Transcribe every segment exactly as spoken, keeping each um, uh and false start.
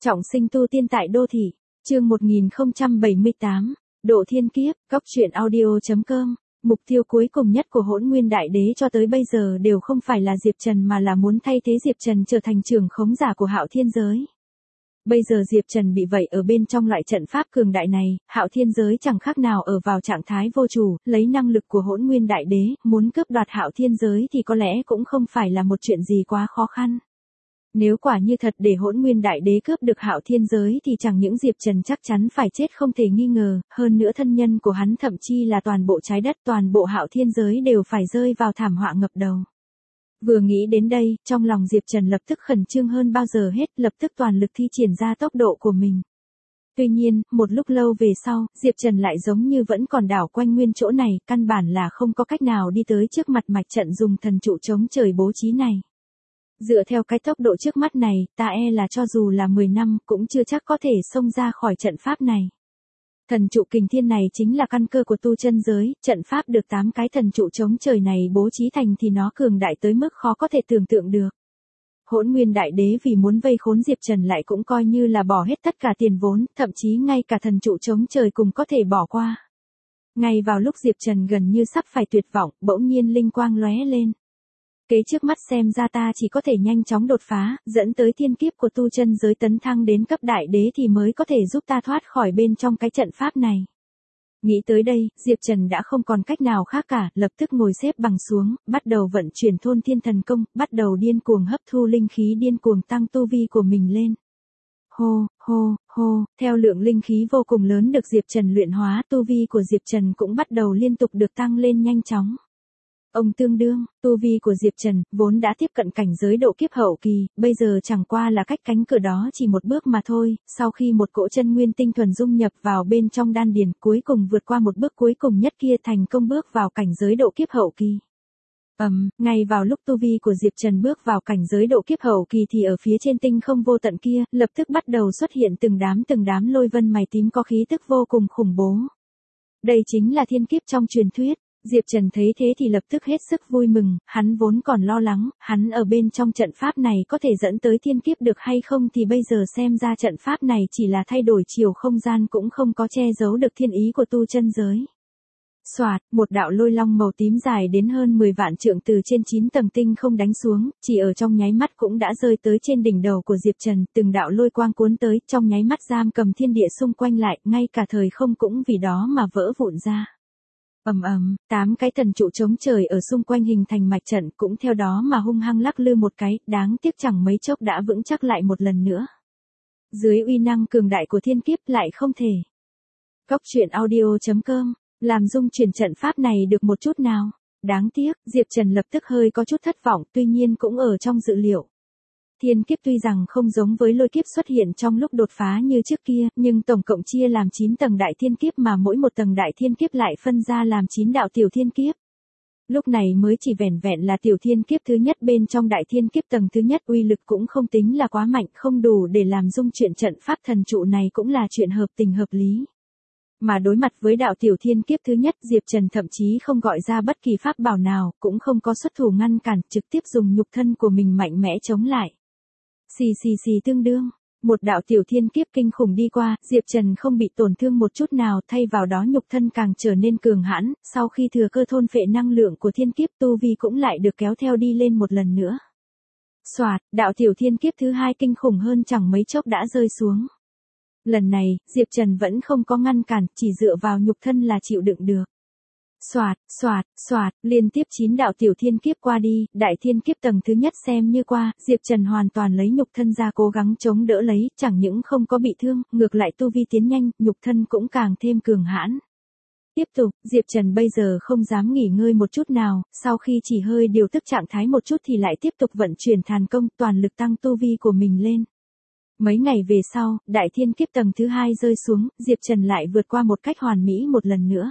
Trọng sinh tu tiên tại đô thị, chương một nghìn không trăm bảy mươi tám, Độ Thiên Kiếp, Cóc truyện audio chấm com. Mục tiêu cuối cùng nhất của Hỗn Nguyên Đại Đế cho tới bây giờ đều không phải là Diệp Trần mà là muốn thay thế Diệp Trần trở thành trưởng khống giả của Hạo Thiên Giới. Bây giờ Diệp Trần bị vậy ở bên trong loại trận pháp cường đại này, Hạo Thiên Giới chẳng khác nào ở vào trạng thái vô chủ, lấy năng lực của Hỗn Nguyên Đại Đế, muốn cướp đoạt Hạo Thiên Giới thì có lẽ cũng không phải là một chuyện gì quá khó khăn. Nếu quả như thật để Hỗn Nguyên Đại Đế cướp được Hạo Thiên Giới thì chẳng những Diệp Trần chắc chắn phải chết không thể nghi ngờ, hơn nữa thân nhân của hắn thậm chí là toàn bộ trái đất, toàn bộ Hạo Thiên Giới đều phải rơi vào thảm họa ngập đầu. Vừa nghĩ đến đây, trong lòng Diệp Trần lập tức khẩn trương hơn bao giờ hết, lập tức toàn lực thi triển ra tốc độ của mình. Tuy nhiên, một lúc lâu về sau, Diệp Trần lại giống như vẫn còn đảo quanh nguyên chỗ này, căn bản là không có cách nào đi tới trước mặt mạch trận dùng thần trụ chống trời bố trí này. Dựa theo cái tốc độ trước mắt này, ta e là cho dù là mười năm cũng chưa chắc có thể xông ra khỏi trận pháp này. Thần trụ kình thiên này chính là căn cơ của tu chân giới, trận pháp được tám cái thần trụ chống trời này bố trí thành thì nó cường đại tới mức khó có thể tưởng tượng được. Hỗn Nguyên Đại Đế vì muốn vây khốn Diệp Trần lại cũng coi như là bỏ hết tất cả tiền vốn, thậm chí ngay cả thần trụ chống trời cũng có thể bỏ qua. Ngay vào lúc Diệp Trần gần như sắp phải tuyệt vọng, bỗng nhiên linh quang lóe lên. Kế trước mắt xem ra ta chỉ có thể nhanh chóng đột phá, dẫn tới thiên kiếp của tu chân giới tấn thăng đến cấp đại đế thì mới có thể giúp ta thoát khỏi bên trong cái trận pháp này. Nghĩ tới đây, Diệp Trần đã không còn cách nào khác cả, lập tức ngồi xếp bằng xuống, bắt đầu vận chuyển thôn thiên thần công, bắt đầu điên cuồng hấp thu linh khí, điên cuồng tăng tu vi của mình lên. Hô, hô, hô, theo lượng linh khí vô cùng lớn được Diệp Trần luyện hóa, tu vi của Diệp Trần cũng bắt đầu liên tục được tăng lên nhanh chóng. Ông tương đương, tu vi của Diệp Trần, vốn đã tiếp cận cảnh giới độ kiếp hậu kỳ, bây giờ chẳng qua là cách cánh cửa đó chỉ một bước mà thôi, sau khi một cỗ chân nguyên tinh thuần dung nhập vào bên trong đan điền, cuối cùng vượt qua một bước cuối cùng nhất kia thành công bước vào cảnh giới độ kiếp hậu kỳ. Ầm, um, ngay vào lúc tu vi của Diệp Trần bước vào cảnh giới độ kiếp hậu kỳ thì ở phía trên tinh không vô tận kia, lập tức bắt đầu xuất hiện từng đám từng đám lôi vân mày tím có khí tức vô cùng khủng bố. Đây chính là thiên kiếp trong truyền thuyết. Diệp Trần thấy thế thì lập tức hết sức vui mừng, hắn vốn còn lo lắng, hắn ở bên trong trận pháp này có thể dẫn tới thiên kiếp được hay không thì bây giờ xem ra trận pháp này chỉ là thay đổi chiều không gian cũng không có che giấu được thiên ý của tu chân giới. Soạt, một đạo lôi long màu tím dài đến hơn mười vạn trượng từ trên chín tầng tinh không đánh xuống, chỉ ở trong nháy mắt cũng đã rơi tới trên đỉnh đầu của Diệp Trần, từng đạo lôi quang cuốn tới, trong nháy mắt giam cầm thiên địa xung quanh lại, ngay cả thời không cũng vì đó mà vỡ vụn ra. Ầm ầm, tám cái thần trụ chống trời ở xung quanh hình thành mạch trận cũng theo đó mà hung hăng lắc lư một cái, đáng tiếc chẳng mấy chốc đã vững chắc lại một lần nữa. Dưới uy năng cường đại của thiên kiếp lại không thể. Cóc truyện audio chấm com, làm dung chuyển trận pháp này được một chút nào. Đáng tiếc, Diệp Trần lập tức hơi có chút thất vọng, tuy nhiên cũng ở trong dự liệu. Thiên kiếp tuy rằng không giống với lôi kiếp xuất hiện trong lúc đột phá như trước kia, nhưng tổng cộng chia làm chín tầng đại thiên kiếp mà mỗi một tầng đại thiên kiếp lại phân ra làm chín đạo tiểu thiên kiếp. Lúc này mới chỉ vẻn vẹn là tiểu thiên kiếp thứ nhất bên trong đại thiên kiếp tầng thứ nhất, uy lực cũng không tính là quá mạnh, không đủ để làm dung chuyển trận pháp thần trụ này cũng là chuyện hợp tình hợp lý. Mà đối mặt với đạo tiểu thiên kiếp thứ nhất, Diệp Trần thậm chí không gọi ra bất kỳ pháp bảo nào, cũng không có xuất thủ ngăn cản, trực tiếp dùng nhục thân của mình mạnh mẽ chống lại. Xì xì xì tương đương, một đạo tiểu thiên kiếp kinh khủng đi qua, Diệp Trần không bị tổn thương một chút nào, thay vào đó nhục thân càng trở nên cường hãn, sau khi thừa cơ thôn phệ năng lượng của thiên kiếp, tu vi cũng lại được kéo theo đi lên một lần nữa. Soạt, đạo tiểu thiên kiếp thứ hai kinh khủng hơn chẳng mấy chốc đã rơi xuống. Lần này, Diệp Trần vẫn không có ngăn cản, chỉ dựa vào nhục thân là chịu đựng được. Soạt, soạt, soạt, liên tiếp chín đạo tiểu thiên kiếp qua đi, đại thiên kiếp tầng thứ nhất xem như qua, Diệp Trần hoàn toàn lấy nhục thân ra cố gắng chống đỡ lấy, chẳng những không có bị thương, ngược lại tu vi tiến nhanh, nhục thân cũng càng thêm cường hãn. Tiếp tục, Diệp Trần bây giờ không dám nghỉ ngơi một chút nào, sau khi chỉ hơi điều tức trạng thái một chút thì lại tiếp tục vận chuyển thần công, toàn lực tăng tu vi của mình lên. Mấy ngày về sau, đại thiên kiếp tầng thứ hai rơi xuống, Diệp Trần lại vượt qua một cách hoàn mỹ một lần nữa.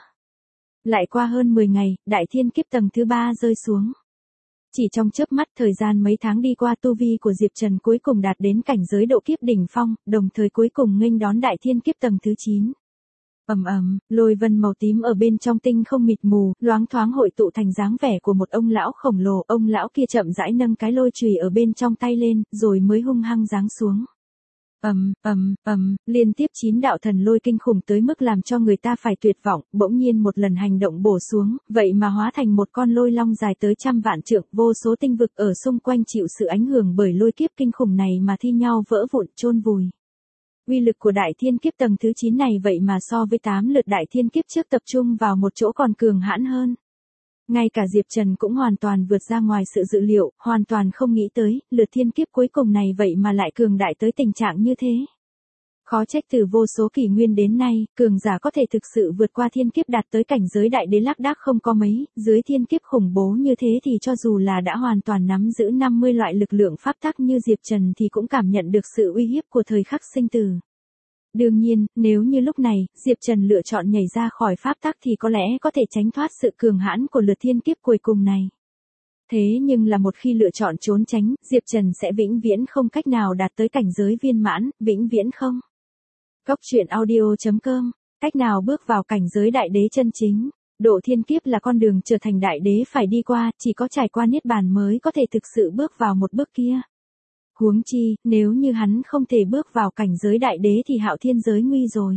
Lại qua hơn mười ngày, đại thiên kiếp tầng thứ ba rơi xuống. Chỉ trong chớp mắt thời gian mấy tháng đi qua, tu vi của Diệp Trần cuối cùng đạt đến cảnh giới độ kiếp đỉnh phong, đồng thời cuối cùng nghênh đón đại thiên kiếp tầng thứ chín. Ầm ầm, lôi vân màu tím ở bên trong tinh không mịt mù, loáng thoáng hội tụ thành dáng vẻ của một ông lão khổng lồ, ông lão kia chậm rãi nâng cái lôi chùy ở bên trong tay lên, rồi mới hung hăng giáng xuống. Ầm, ầm, ầm, liên tiếp chín đạo thần lôi kinh khủng tới mức làm cho người ta phải tuyệt vọng, bỗng nhiên một lần hành động bổ xuống, vậy mà hóa thành một con lôi long dài tới trăm vạn trượng, vô số tinh vực ở xung quanh chịu sự ảnh hưởng bởi lôi kiếp kinh khủng này mà thi nhau vỡ vụn chôn vùi. Uy lực của đại thiên kiếp tầng thứ chín này vậy mà so với tám lượt đại thiên kiếp trước tập trung vào một chỗ còn cường hãn hơn. Ngay cả Diệp Trần cũng hoàn toàn vượt ra ngoài sự dự liệu, hoàn toàn không nghĩ tới, lượt thiên kiếp cuối cùng này vậy mà lại cường đại tới tình trạng như thế. Khó trách từ vô số kỷ nguyên đến nay, cường giả có thể thực sự vượt qua thiên kiếp đạt tới cảnh giới đại đế lác đác không có mấy, dưới thiên kiếp khủng bố như thế thì cho dù là đã hoàn toàn nắm giữ năm mươi loại lực lượng pháp tắc như Diệp Trần thì cũng cảm nhận được sự uy hiếp của thời khắc sinh tử. Đương nhiên, nếu như lúc này, Diệp Trần lựa chọn nhảy ra khỏi pháp tắc thì có lẽ có thể tránh thoát sự cường hãn của lượt thiên kiếp cuối cùng này. Thế nhưng là một khi lựa chọn trốn tránh, Diệp Trần sẽ vĩnh viễn không cách nào đạt tới cảnh giới viên mãn, vĩnh viễn không. Góc truyện audio chấm com, cách nào bước vào cảnh giới đại đế chân chính. Độ thiên kiếp là con đường trở thành đại đế phải đi qua, chỉ có trải qua niết bàn mới có thể thực sự bước vào một bước kia. Huống chi, nếu như hắn không thể bước vào cảnh giới đại đế thì Hạo Thiên giới nguy rồi.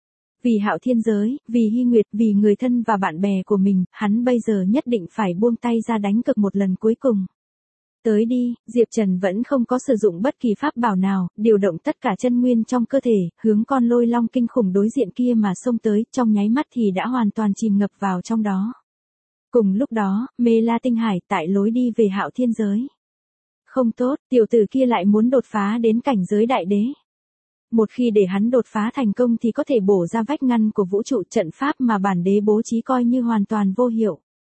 Vì Hạo Thiên giới, vì Hy Nguyệt, vì người thân và bạn bè của mình, hắn bây giờ nhất định phải buông tay ra đánh cược một lần cuối cùng. Tới đi, Diệp Trần vẫn không có sử dụng bất kỳ pháp bảo nào, điều động tất cả chân nguyên trong cơ thể, hướng con lôi long kinh khủng đối diện kia mà xông tới, trong nháy mắt thì đã hoàn toàn chìm ngập vào trong đó. Cùng lúc đó, Mê La Tinh Hải tại lối đi về Hạo Thiên giới. Không tốt, tiểu tử kia lại muốn đột phá đến cảnh giới đại đế. Một khi để hắn đột phá thành công thì có thể bổ ra vách ngăn của vũ trụ, trận pháp mà bản đế bố trí coi như hoàn toàn vô hiệu.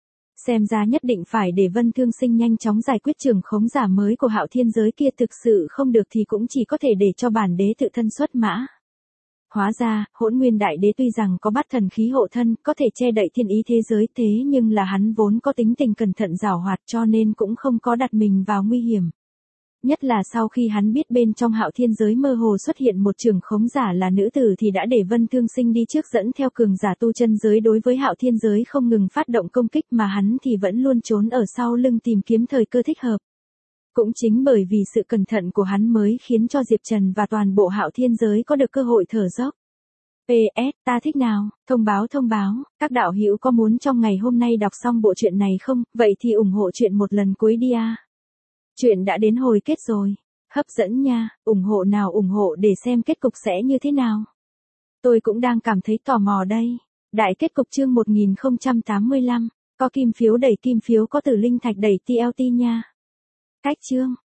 Xem ra nhất định phải để Vân Thương Sinh nhanh chóng giải quyết trường khống giả mới của Hạo Thiên giới kia, thực sự không được thì cũng chỉ có thể để cho bản đế tự thân xuất mã. Hóa ra, Hỗn Nguyên Đại Đế tuy rằng có bát thần khí hộ thân, có thể che đậy thiên ý thế giới, thế nhưng là hắn vốn có tính tình cẩn thận giảo hoạt cho nên cũng không có đặt mình vào nguy hiểm. Nhất là sau khi hắn biết bên trong Hạo Thiên giới mơ hồ xuất hiện một trường khống giả là nữ tử thì đã để Vân Thương Sinh đi trước dẫn theo cường giả tu chân giới đối với Hạo Thiên giới không ngừng phát động công kích mà hắn thì vẫn luôn trốn ở sau lưng tìm kiếm thời cơ thích hợp. Cũng chính bởi vì sự cẩn thận của hắn mới khiến cho Diệp Trần và toàn bộ Hạo Thiên giới có được cơ hội thở dốc. pê ét, ta thích nào, thông báo thông báo, các đạo hữu có muốn trong ngày hôm nay đọc xong bộ truyện này không, vậy thì ủng hộ truyện một lần cuối đi à. Chuyện đã đến hồi kết rồi, hấp dẫn nha, ủng hộ nào ủng hộ để xem kết cục sẽ như thế nào. Tôi cũng đang cảm thấy tò mò đây. Đại kết cục chương một nghìn không trăm tám mươi lăm, có kim phiếu đẩy kim phiếu có tử linh thạch đẩy tê lờ tê nha. Cách chương